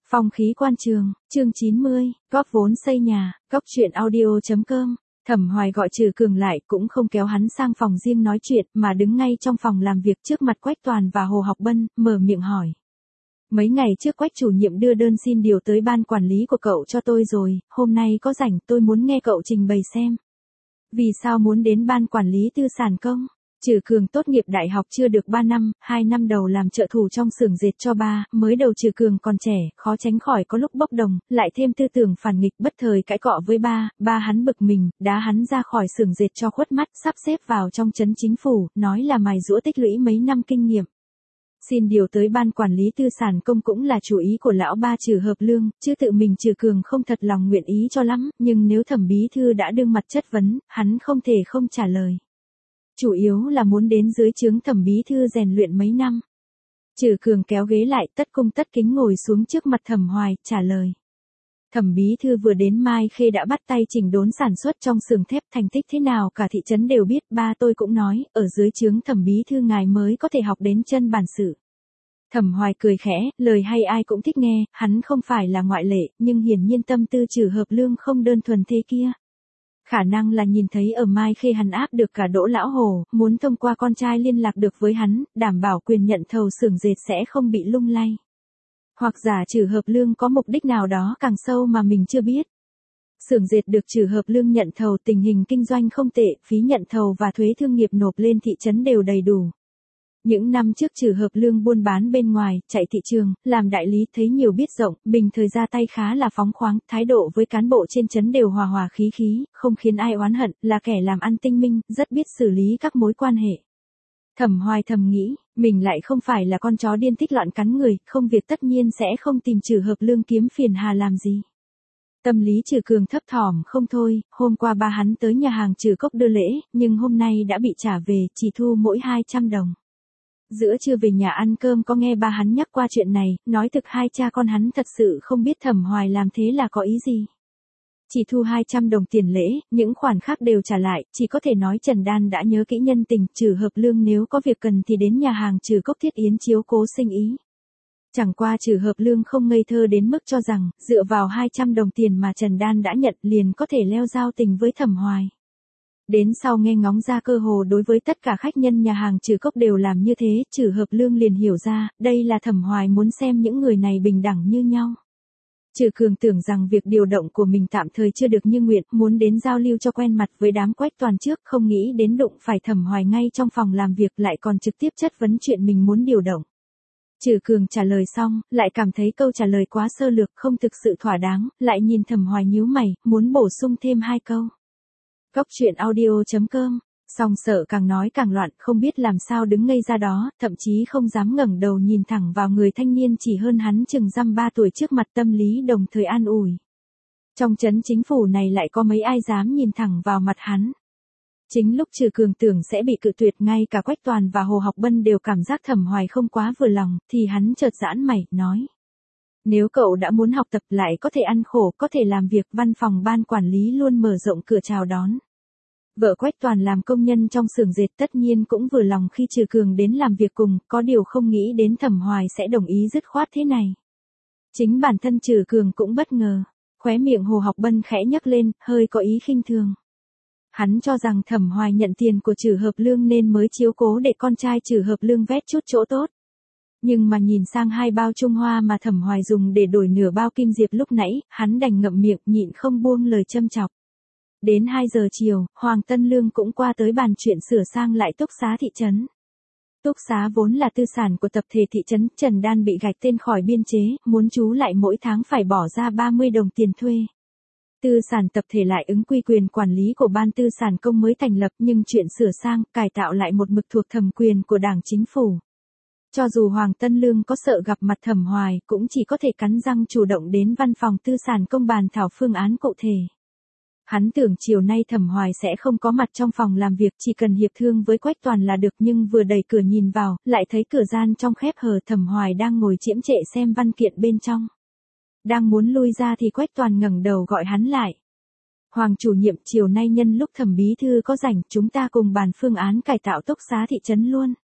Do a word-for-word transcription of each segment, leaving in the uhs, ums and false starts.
Phong khí quan trường, chương chín mươi, góp vốn xây nhà, góc chuyện audio.com. Thẩm Hoài gọi Trừ Cường lại cũng không kéo hắn sang phòng riêng nói chuyện mà đứng ngay trong phòng làm việc trước mặt Quách Toàn và Hồ Học Bân, mở miệng hỏi. Mấy ngày trước Quách chủ nhiệm đưa đơn xin điều tới ban quản lý của cậu cho tôi rồi, hôm nay có rảnh tôi muốn nghe cậu trình bày xem. Vì sao muốn đến ban quản lý tư sản công? Trừ Cường tốt nghiệp đại học chưa được ba năm, hai năm đầu làm trợ thủ trong xưởng dệt cho ba, mới đầu Trừ Cường còn trẻ, khó tránh khỏi có lúc bốc đồng, lại thêm tư tưởng phản nghịch bất thời cãi cọ với ba, ba hắn bực mình, đá hắn ra khỏi xưởng dệt cho khuất mắt, sắp xếp vào trong trấn chính phủ, nói là mài giũa tích lũy mấy năm kinh nghiệm. Xin điều tới ban quản lý tư sản công cũng là chủ ý của lão ba Trừ Hợp Lương, chứ tự mình Trừ Cường không thật lòng nguyện ý cho lắm, nhưng nếu Thẩm bí thư đã đương mặt chất vấn, hắn không thể không trả lời. Chủ yếu là muốn đến dưới trướng Thẩm bí thư rèn luyện mấy năm. Trừ Cường kéo ghế lại, tất cung tất kính ngồi xuống trước mặt Thẩm Hoài, trả lời. Thẩm bí thư vừa đến Mai Khê đã bắt tay chỉnh đốn sản xuất trong xưởng thép, thành tích thế nào cả thị trấn đều biết, ba tôi cũng nói, ở dưới trướng Thẩm bí thư ngài mới có thể học đến chân bản sự. Thẩm Hoài cười khẽ, lời hay ai cũng thích nghe, hắn không phải là ngoại lệ, nhưng hiển nhiên tâm tư Trừ Hợp Lương không đơn thuần thế kia. Khả năng là nhìn thấy ở Mai Khê hắn áp được cả Đỗ Lão Hồ, muốn thông qua con trai liên lạc được với hắn, đảm bảo quyền nhận thầu xưởng dệt sẽ không bị lung lay. Hoặc giả Trừ Hợp Lương có mục đích nào đó càng sâu mà mình chưa biết. Xưởng dệt được Trừ Hợp Lương nhận thầu, tình hình kinh doanh không tệ, phí nhận thầu và thuế thương nghiệp nộp lên thị trấn đều đầy đủ. Những năm trước Trừ Hợp Lương buôn bán bên ngoài, chạy thị trường, làm đại lý thấy nhiều biết rộng, bình thời ra tay khá là phóng khoáng, thái độ với cán bộ trên trấn đều hòa hòa khí khí, không khiến ai oán hận, là kẻ làm ăn tinh minh, rất biết xử lý các mối quan hệ. Thẩm Hoài thầm nghĩ, mình lại không phải là con chó điên thích loạn cắn người, không việc tất nhiên sẽ không tìm Trừ Hợp Lương kiếm phiền hà làm gì. Tâm lý Trừ Cường thấp thỏm không thôi, hôm qua ba hắn tới nhà hàng Trừ Cốc đưa lễ, nhưng hôm nay đã bị trả về, chỉ thu mỗi hai trăm đồng. Giữa trưa về nhà ăn cơm có nghe ba hắn nhắc qua chuyện này, nói thực hai cha con hắn thật sự không biết Thẩm Hoài làm thế là có ý gì. Chỉ thu hai trăm đồng tiền lễ, những khoản khác đều trả lại, chỉ có thể nói Trần Đan đã nhớ kỹ nhân tình, Trừ Hợp Lương nếu có việc cần thì đến nhà hàng Trừ Cốc Thiết Yến chiếu cố sinh ý. Chẳng qua Trừ Hợp Lương không ngây thơ đến mức cho rằng, dựa vào hai trăm đồng tiền mà Trần Đan đã nhận liền có thể leo giao tình với Thẩm Hoài. Đến sau nghe ngóng ra cơ hồ đối với tất cả khách nhân nhà hàng Trừ Cốc đều làm như thế, Trừ Hợp Lương liền hiểu ra, đây là Thẩm Hoài muốn xem những người này bình đẳng như nhau. Trừ Cường tưởng rằng việc điều động của mình tạm thời chưa được như nguyện, muốn đến giao lưu cho quen mặt với đám Quách Toàn trước, không nghĩ đến đụng phải Thẩm Hoài ngay trong phòng làm việc lại còn trực tiếp chất vấn chuyện mình muốn điều động. Trừ Cường trả lời xong, lại cảm thấy câu trả lời quá sơ lược, không thực sự thỏa đáng, lại nhìn Thẩm Hoài nhíu mày, muốn bổ sung thêm hai câu. Góc chuyện audio.com, song sợ càng nói càng loạn, không biết làm sao đứng ngây ra đó, thậm chí không dám ngẩng đầu nhìn thẳng vào người thanh niên chỉ hơn hắn chừng dăm ba tuổi trước mặt, tâm lý đồng thời an ủi. Trong trấn chính phủ này lại có mấy ai dám nhìn thẳng vào mặt hắn. Chính lúc Trừ Cường tưởng sẽ bị cự tuyệt, ngay cả Quách Toàn và Hồ Học Bân đều cảm giác Thẩm Hoài không quá vừa lòng, thì hắn chợt giãn mày, nói. Nếu cậu đã muốn học tập lại có thể ăn khổ, có thể làm việc, văn phòng ban quản lý luôn mở rộng cửa chào đón. Vợ Quách Toàn làm công nhân trong xưởng dệt tất nhiên cũng vừa lòng khi Trừ Cường đến làm việc cùng, có điều không nghĩ đến Thẩm Hoài sẽ đồng ý dứt khoát thế này. Chính bản thân Trừ Cường cũng bất ngờ, khóe miệng Hồ Học Bân khẽ nhấc lên, hơi có ý khinh thường. Hắn cho rằng Thẩm Hoài nhận tiền của Trừ Hợp Lương nên mới chiếu cố để con trai Trừ Hợp Lương vét chút chỗ tốt. Nhưng mà nhìn sang hai bao Trung Hoa mà Thẩm Hoài dùng để đổi nửa bao kim diệp lúc nãy, hắn đành ngậm miệng nhịn không buông lời châm chọc. Đến hai giờ chiều, Hoàng Tân Lương cũng qua tới bàn chuyện sửa sang lại túc xá thị trấn. Túc xá vốn là tư sản của tập thể thị trấn, Trần Đan bị gạch tên khỏi biên chế, muốn trú lại mỗi tháng phải bỏ ra ba mươi đồng tiền thuê. Tư sản tập thể lại ứng quy quyền quản lý của ban tư sản công mới thành lập, nhưng chuyện sửa sang, cải tạo lại một mực thuộc thẩm quyền của Đảng Chính phủ. Cho dù Hoàng Tân Lương có sợ gặp mặt Thẩm Hoài, cũng chỉ có thể cắn răng chủ động đến văn phòng tư sản công bàn thảo phương án cụ thể. Hắn tưởng chiều nay Thẩm Hoài sẽ không có mặt trong phòng làm việc, chỉ cần hiệp thương với Quách Toàn là được, nhưng vừa đẩy cửa nhìn vào, lại thấy cửa gian trong khép hờ, Thẩm Hoài đang ngồi chiễm trệ xem văn kiện bên trong. Đang muốn lui ra thì Quách Toàn ngẩng đầu gọi hắn lại. Hoàng chủ nhiệm, chiều nay nhân lúc Thẩm bí thư có rảnh, chúng ta cùng bàn phương án cải tạo túc xá thị trấn luôn.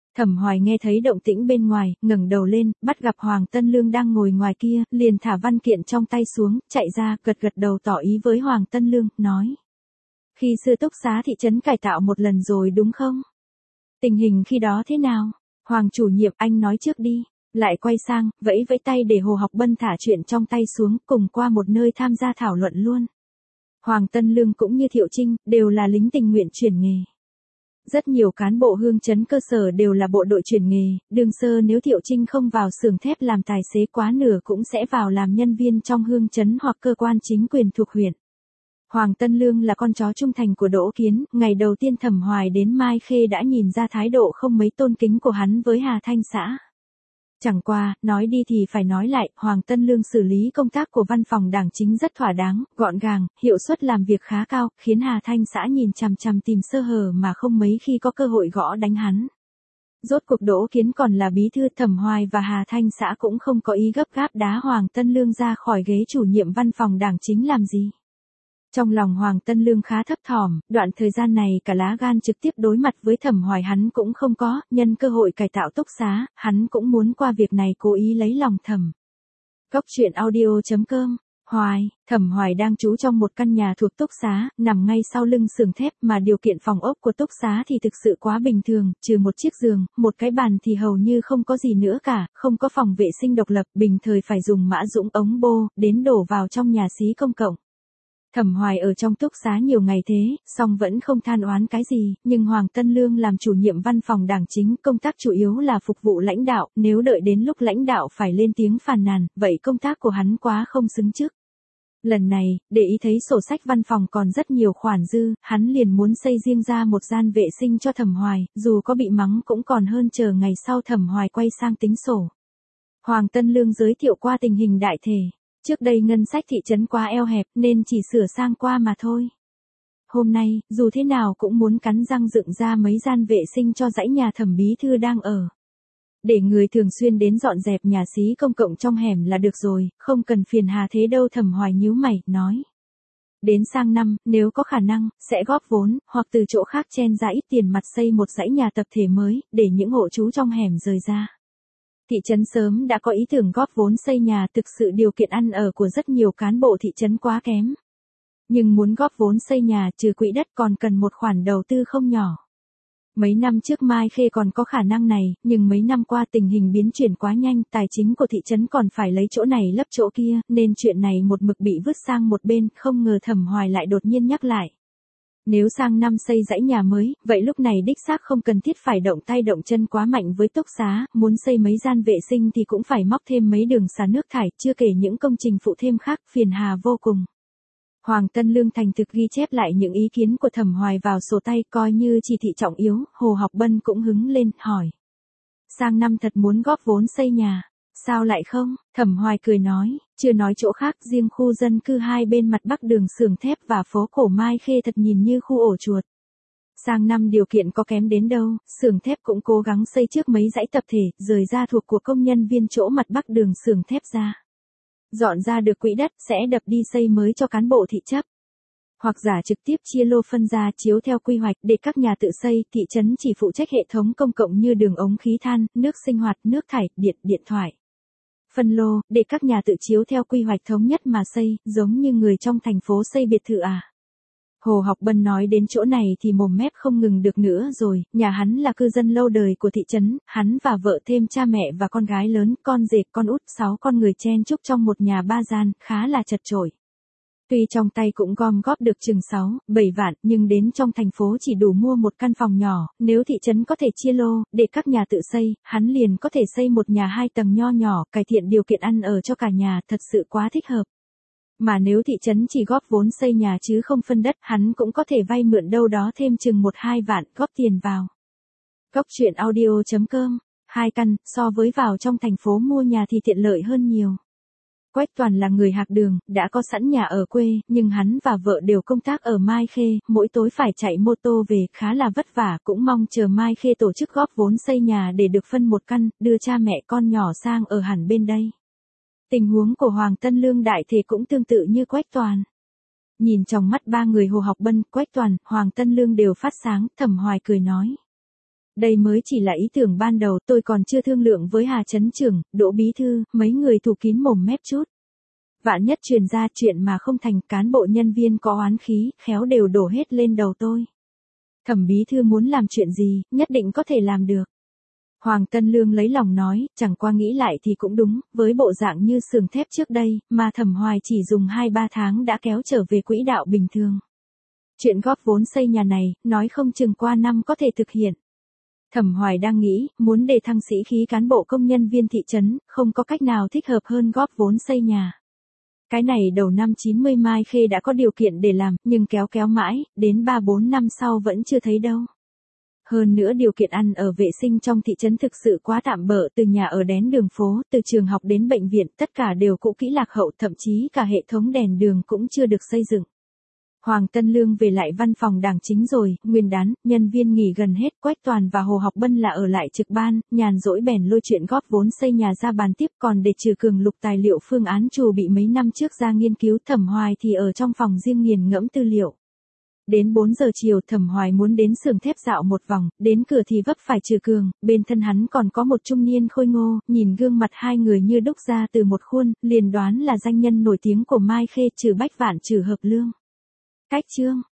Thẩm Hoài nghe thấy động tĩnh bên ngoài, ngẩng đầu lên, bắt gặp Hoàng Tân Lương đang ngồi ngoài kia, liền thả văn kiện trong tay xuống, chạy ra, gật gật đầu tỏ ý với Hoàng Tân Lương, nói. Khi xưa túc xá thị trấn cải tạo một lần rồi đúng không? Tình hình khi đó thế nào? Hoàng chủ nhiệm, anh nói trước đi. Lại quay sang, vẫy vẫy tay để Hồ Học Bân thả chuyện trong tay xuống, cùng qua một nơi tham gia thảo luận luôn. Hoàng Tân Lương cũng như Thiệu Trinh, đều là lính tình nguyện chuyển nghề. Rất nhiều cán bộ hương chấn cơ sở đều là bộ đội chuyển nghề, đường sơ nếu Thiệu Trinh không vào xưởng thép làm tài xế quá nửa cũng sẽ vào làm nhân viên trong hương chấn hoặc cơ quan chính quyền thuộc huyện. Hoàng Tân Lương là con chó trung thành của Đỗ Kiến, ngày đầu tiên Thẩm Hoài đến Mai Khê đã nhìn ra thái độ không mấy tôn kính của hắn với Hà Thanh xã. Chẳng qua, nói đi thì phải nói lại, Hoàng Tân Lương xử lý công tác của văn phòng đảng chính rất thỏa đáng, gọn gàng, hiệu suất làm việc khá cao, khiến Hà Thanh xã nhìn chằm chằm tìm sơ hở mà không mấy khi có cơ hội gõ đánh hắn. Rốt cuộc Đỗ Kiến còn là bí thư, Thẩm Hoài và Hà Thanh xã cũng không có ý gấp gáp đá Hoàng Tân Lương ra khỏi ghế chủ nhiệm văn phòng đảng chính làm gì. Trong lòng Hoàng Tân Lương khá thấp thỏm, đoạn thời gian này cả lá gan trực tiếp đối mặt với Thẩm Hoài hắn cũng không có, nhân cơ hội cải tạo túc xá, hắn cũng muốn qua việc này cố ý lấy lòng Thẩm. Góc truyện audio chấm com. Hoài, Thẩm Hoài đang trú trong một căn nhà thuộc túc xá, nằm ngay sau lưng xưởng thép mà điều kiện phòng ốc của túc xá thì thực sự quá bình thường, trừ một chiếc giường, một cái bàn thì hầu như không có gì nữa cả, không có phòng vệ sinh độc lập, bình thời phải dùng mã dũng ống bô, đến đổ vào trong nhà xí công cộng. Thẩm Hoài ở trong túc xá nhiều ngày thế, song vẫn không than oán cái gì, nhưng Hoàng Tân Lương làm chủ nhiệm văn phòng đảng chính, công tác chủ yếu là phục vụ lãnh đạo, nếu đợi đến lúc lãnh đạo phải lên tiếng phàn nàn, vậy công tác của hắn quá không xứng chức. Lần này, để ý thấy sổ sách văn phòng còn rất nhiều khoản dư, hắn liền muốn xây riêng ra một gian vệ sinh cho Thẩm Hoài, dù có bị mắng cũng còn hơn chờ ngày sau Thẩm Hoài quay sang tính sổ. Hoàng Tân Lương giới thiệu qua tình hình đại thể. Trước đây ngân sách thị trấn quá eo hẹp nên chỉ sửa sang qua mà thôi. Hôm nay, dù thế nào cũng muốn cắn răng dựng ra mấy gian vệ sinh cho dãy nhà Thẩm bí thư đang ở. Để người thường xuyên đến dọn dẹp nhà xí công cộng trong hẻm là được rồi, không cần phiền Hà thế đâu. Thẩm Hoài nhíu mày, nói. Đến sang năm, nếu có khả năng, sẽ góp vốn, hoặc từ chỗ khác chen ra ít tiền mặt xây một dãy nhà tập thể mới, để những hộ trú trong hẻm rời ra. Thị trấn sớm đã có ý tưởng góp vốn xây nhà, thực sự điều kiện ăn ở của rất nhiều cán bộ thị trấn quá kém. Nhưng muốn góp vốn xây nhà trừ quỹ đất còn cần một khoản đầu tư không nhỏ. Mấy năm trước Mai Khê còn có khả năng này, nhưng mấy năm qua tình hình biến chuyển quá nhanh, tài chính của thị trấn còn phải lấy chỗ này lấp chỗ kia, nên chuyện này một mực bị vứt sang một bên, không ngờ Thẩm Hoài lại đột nhiên nhắc lại. Nếu sang năm xây dãy nhà mới, vậy lúc này đích xác không cần thiết phải động tay động chân quá mạnh với túc xá, muốn xây mấy gian vệ sinh thì cũng phải móc thêm mấy đường xả nước thải, chưa kể những công trình phụ thêm khác, phiền hà vô cùng. Hoàng Tân Lương thành thực ghi chép lại những ý kiến của Thẩm Hoài vào sổ tay, coi như chỉ thị trọng yếu. Hồ Học Bân cũng hứng lên, hỏi. Sang năm thật muốn góp vốn xây nhà, sao lại không? Thẩm Hoài cười nói, chưa nói chỗ khác, riêng khu dân cư hai bên mặt bắc đường xưởng thép và phố cổ Mai Khê thật nhìn như khu ổ chuột. Sang năm điều kiện có kém đến đâu, xưởng thép cũng cố gắng xây trước mấy dãy tập thể, rời ra thuộc của công nhân viên chỗ mặt bắc đường xưởng thép ra. Dọn ra được quỹ đất, sẽ đập đi xây mới cho cán bộ thị chấp. Hoặc giả trực tiếp chia lô phân ra chiếu theo quy hoạch để các nhà tự xây, thị trấn chỉ phụ trách hệ thống công cộng như đường ống khí than, nước sinh hoạt, nước thải, điện, điện thoại. Phân lô, để các nhà tự chiếu theo quy hoạch thống nhất mà xây, giống như người trong thành phố xây biệt thự à. Hồ Học Bân nói đến chỗ này thì mồm mép không ngừng được nữa rồi, nhà hắn là cư dân lâu đời của thị trấn, hắn và vợ thêm cha mẹ và con gái lớn, con rể, con út, sáu con người chen chúc trong một nhà ba gian, khá là chật chội. Tuy trong tay cũng gom góp được chừng sáu, bảy vạn, nhưng đến trong thành phố chỉ đủ mua một căn phòng nhỏ, nếu thị trấn có thể chia lô, để các nhà tự xây, hắn liền có thể xây một nhà hai tầng nho nhỏ, cải thiện điều kiện ăn ở cho cả nhà, thật sự quá thích hợp. Mà nếu thị trấn chỉ góp vốn xây nhà chứ không phân đất, hắn cũng có thể vay mượn đâu đó thêm chừng một hai vạn, góp tiền vào. Góc truyện audio chấm com, hai căn, so với vào trong thành phố mua nhà thì tiện lợi hơn nhiều. Quách Toàn là người Hạc Đường, đã có sẵn nhà ở quê, nhưng hắn và vợ đều công tác ở Mai Khê, mỗi tối phải chạy mô tô về, khá là vất vả, cũng mong chờ Mai Khê tổ chức góp vốn xây nhà để được phân một căn, đưa cha mẹ con nhỏ sang ở hẳn bên đây. Tình huống của Hoàng Tân Lương đại thể cũng tương tự như Quách Toàn. Nhìn trong mắt ba người Hồ Học Bân, Quách Toàn, Hoàng Tân Lương đều phát sáng, Thẩm Hoài cười nói. Đây mới chỉ là ý tưởng ban đầu, tôi còn chưa thương lượng với Hà Trấn Trưởng, Đỗ Bí Thư, mấy người thủ kín mồm mép chút. Vạn nhất truyền ra chuyện mà không thành, cán bộ nhân viên có oán khí, khéo đều đổ hết lên đầu tôi. Thẩm Bí Thư muốn làm chuyện gì, nhất định có thể làm được. Hoàng Tân Lương lấy lòng nói, chẳng qua nghĩ lại thì cũng đúng, với bộ dạng như sườn thép trước đây, mà Thẩm Hoài chỉ dùng hai ba tháng đã kéo trở về quỹ đạo bình thường. Chuyện góp vốn xây nhà này, nói không chừng qua năm có thể thực hiện. Thẩm Hoài đang nghĩ, muốn đề thăng sĩ khí cán bộ công nhân viên thị trấn, không có cách nào thích hợp hơn góp vốn xây nhà. Cái này đầu năm chín mươi Mai Khê đã có điều kiện để làm, nhưng kéo kéo mãi, đến ba bốn năm sau vẫn chưa thấy đâu. Hơn nữa điều kiện ăn ở vệ sinh trong thị trấn thực sự quá tạm bợ, từ nhà ở đến đường phố, từ trường học đến bệnh viện, tất cả đều cũ kỹ lạc hậu, thậm chí cả hệ thống đèn đường cũng chưa được xây dựng. Hoàng Tân Lương về lại văn phòng đảng chính rồi, nguyên đán, nhân viên nghỉ gần hết, Quách Toàn và Hồ Học Bân là ở lại trực ban, nhàn rỗi bèn lôi chuyện góp vốn xây nhà ra bàn tiếp, còn để Trừ Cường lục tài liệu phương án chuẩn bị mấy năm trước ra nghiên cứu. Thẩm Hoài thì ở trong phòng riêng nghiền ngẫm tư liệu. Đến bốn giờ chiều Thẩm Hoài muốn đến xưởng thép dạo một vòng, đến cửa thì vấp phải Trừ Cường, bên thân hắn còn có một trung niên khôi ngô, nhìn gương mặt hai người như đúc ra từ một khuôn, liền đoán là danh nhân nổi tiếng của Mai Khê, Trừ Bách Vạn, Trừ Hợp Lương. Cách chương